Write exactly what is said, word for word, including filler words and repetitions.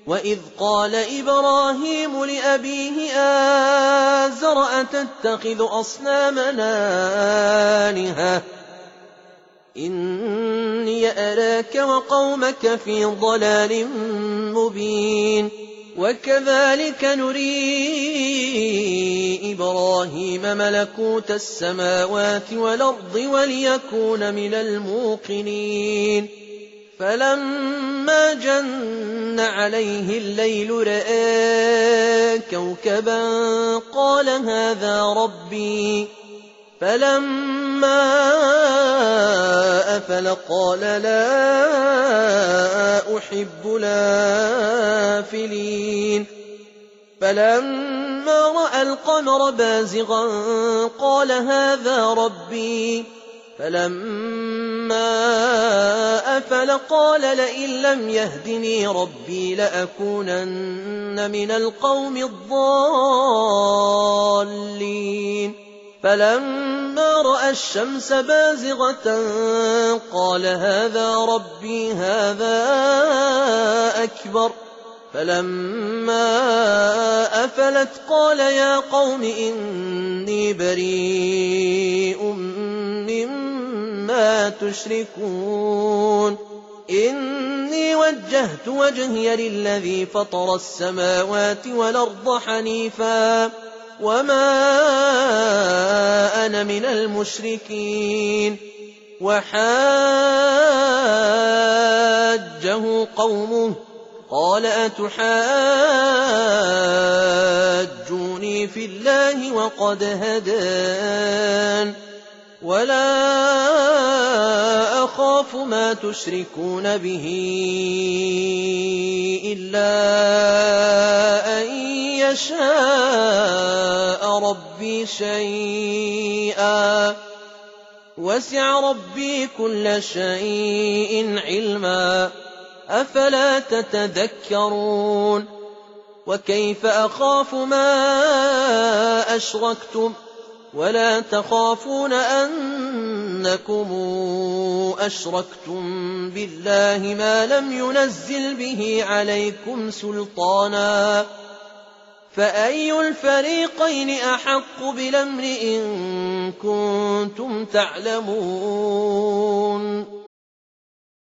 وإذ قال إبراهيم لأبيه آزر أتتخذ أصنامنا آلهة إني أراك وقومك في ضلال مبين وكذلك نري إبراهيم ملكوت السماوات والأرض وليكون من الموقنين فلما جن عليه الليل رأى كوكبا قال هذا ربي فلما أفل قال لا أحب الآفلين فلما رأى القمر بازغا قال هذا ربي فلما أفل قال لئن لم يهدني ربي لأكونن من القوم الضالين فلما رأى الشمس بازغة قال هذا ربي هذا أكبر فلما أفلت قال يا قوم إني بريء مما تشركون إني وجهت وجهي للذي فطر السماوات والأرض حنيفا وما أنا من المشركين وحاجه قومه قال أتحاجوني في الله وقد هدان ولا أخاف ما تشركون به إلا أن يشاء ربي شيئا وسع ربي كل شيء علما أفلا تتذكرون وكيف أخاف ما أشركتم ولا تخافون أنكم أشركتم بالله ما لم ينزل به عليكم سلطانا فأي الفريقين أحق بالأمر إن كنتم تعلمون